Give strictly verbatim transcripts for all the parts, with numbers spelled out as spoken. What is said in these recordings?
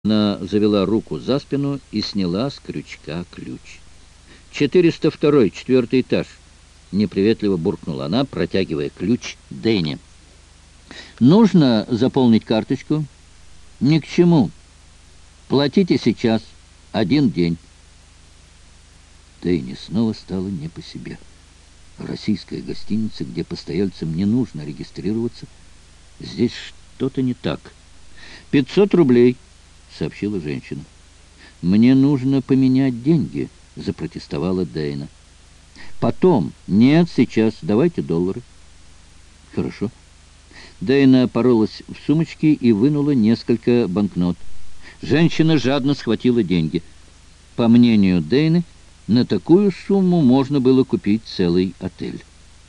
Она завела руку за спину и сняла с крючка ключ. «Четыреста второй, четвертый этаж», — неприветливо буркнула она, протягивая ключ Дэйне. «Нужно заполнить карточку?» «Ни к чему. Платите сейчас. Один день». Дэйне снова стало не по себе. Российская гостиница, где постояльцам не нужно регистрироваться. Здесь что-то не так. «Пятьсот рублей», — сообщила женщина. «Мне нужно поменять деньги», — запротестовала Дэйна. «Потом. Нет, сейчас. Давайте доллары». «Хорошо». Дэйна порылась в сумочке и вынула несколько банкнот. Женщина жадно схватила деньги. По мнению Дэйны, на такую сумму можно было купить целый отель.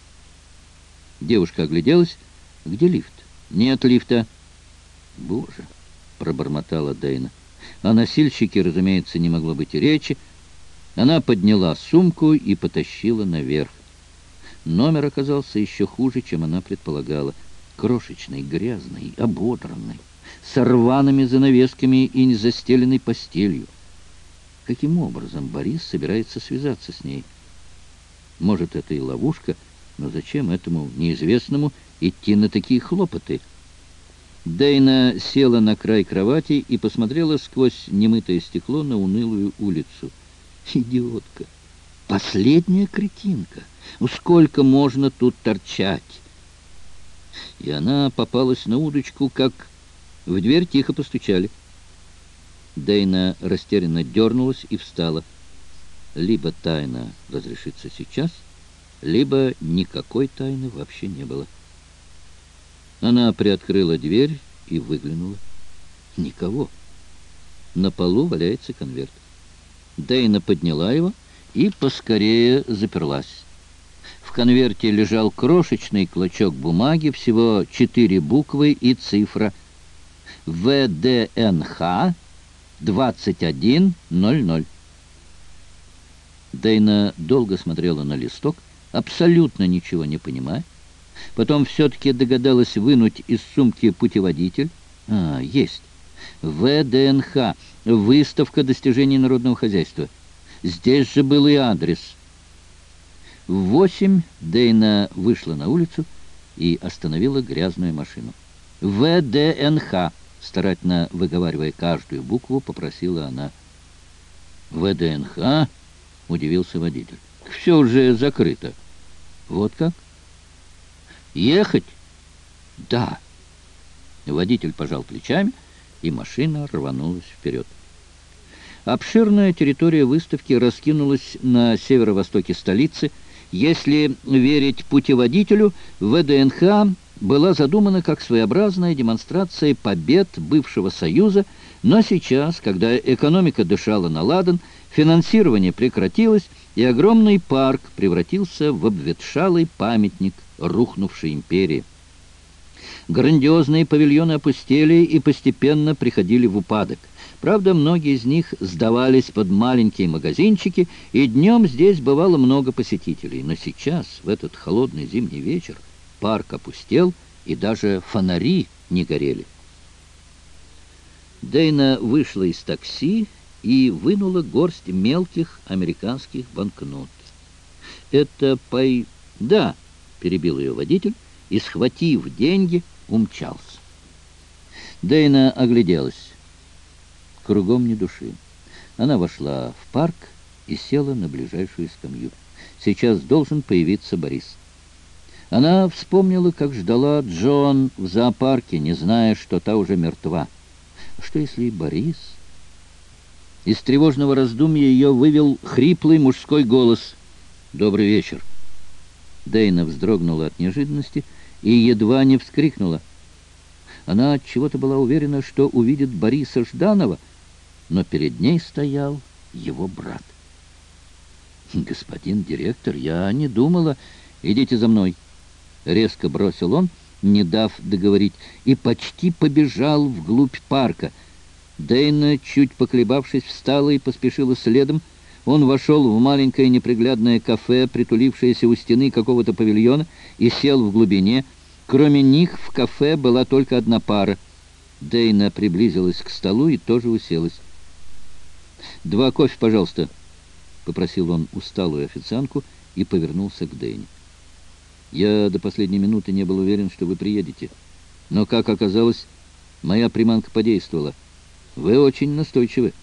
Девушка огляделась. «Где лифт?» «Нет лифта». «Боже!» — пробормотала Дэйна. О носильщике, разумеется, не могло быть и речи. Она подняла сумку и потащила наверх. Номер оказался еще хуже, чем она предполагала. Крошечный, грязный, ободранный, с рваными занавесками и незастеленной постелью. Каким образом Борис собирается связаться с ней? Может, это и ловушка, но зачем этому неизвестному идти на такие хлопоты? Дэйна села на край кровати и посмотрела сквозь немытое стекло на унылую улицу. Идиотка! Последняя кретинка! Ну сколько можно тут торчать? И она попалась на удочку, как в дверь тихо постучали. Дэйна растерянно дернулась и встала. Либо тайна разрешится сейчас, либо никакой тайны вообще не было. Она приоткрыла дверь и выглянула. Никого. На полу валяется конверт. Дэйна подняла его и поскорее заперлась. В конверте лежал крошечный клочок бумаги, всего четыре буквы и цифра. вэ дэ эн ха двадцать один ноль ноль. Дэйна долго смотрела на листок, абсолютно ничего не понимая. Потом все-таки догадалась вынуть из сумки путеводитель. А, есть. вэ дэ эн ха. Выставка достижений народного хозяйства. Здесь же был и адрес. В восемь Дэйна вышла на улицу и остановила грязную машину. вэ дэ эн ха. Старательно выговаривая каждую букву, попросила она. вэ дэ эн ха? Удивился водитель. Все уже закрыто. Вот как? Ехать? Да. Водитель пожал плечами, и машина рванулась вперед. Обширная территория выставки раскинулась на северо-востоке столицы. Если верить путеводителю, вэ дэ эн ха была задумана как своеобразная демонстрация побед бывшего Союза, но сейчас, когда экономика дышала на ладан, финансирование прекратилось, и огромный парк превратился в обветшалый памятник рухнувшей империи. Грандиозные павильоны опустели и постепенно приходили в упадок. Правда, многие из них сдавались под маленькие магазинчики, и днем здесь бывало много посетителей. Но сейчас, в этот холодный зимний вечер, парк опустел, и даже фонари не горели. Дэйна вышла из такси и вынула горсть мелких американских банкнот. «Это пой...» «Да», — перебил ее водитель, и, схватив деньги, умчался. Дэйна огляделась. Кругом ни души. Она вошла в парк и села на ближайшую скамью. Сейчас должен появиться Борис. Она вспомнила, как ждала Джон в зоопарке, не зная, что та уже мертва. Что если и Борис? Из тревожного раздумья ее вывел хриплый мужской голос. «Добрый вечер». Дэйна вздрогнула от неожиданности и едва не вскрикнула. Она отчего-то была уверена, что увидит Бориса Жданова, но перед ней стоял его брат. «Господин директор, я не думала. Идите за мной». Резко бросил он, не дав договорить, и почти побежал вглубь парка. Дэйна, чуть поколебавшись, встала и поспешила следом. Он вошел в маленькое неприглядное кафе, притулившееся у стены какого-то павильона, и сел в глубине. Кроме них в кафе была только одна пара. Дейна приблизилась к столу и тоже уселась. «Два кофе, пожалуйста», — попросил он усталую официантку и повернулся к Дейне. «Я до последней минуты не был уверен, что вы приедете. Но, как оказалось, моя приманка подействовала. Вы очень настойчивы».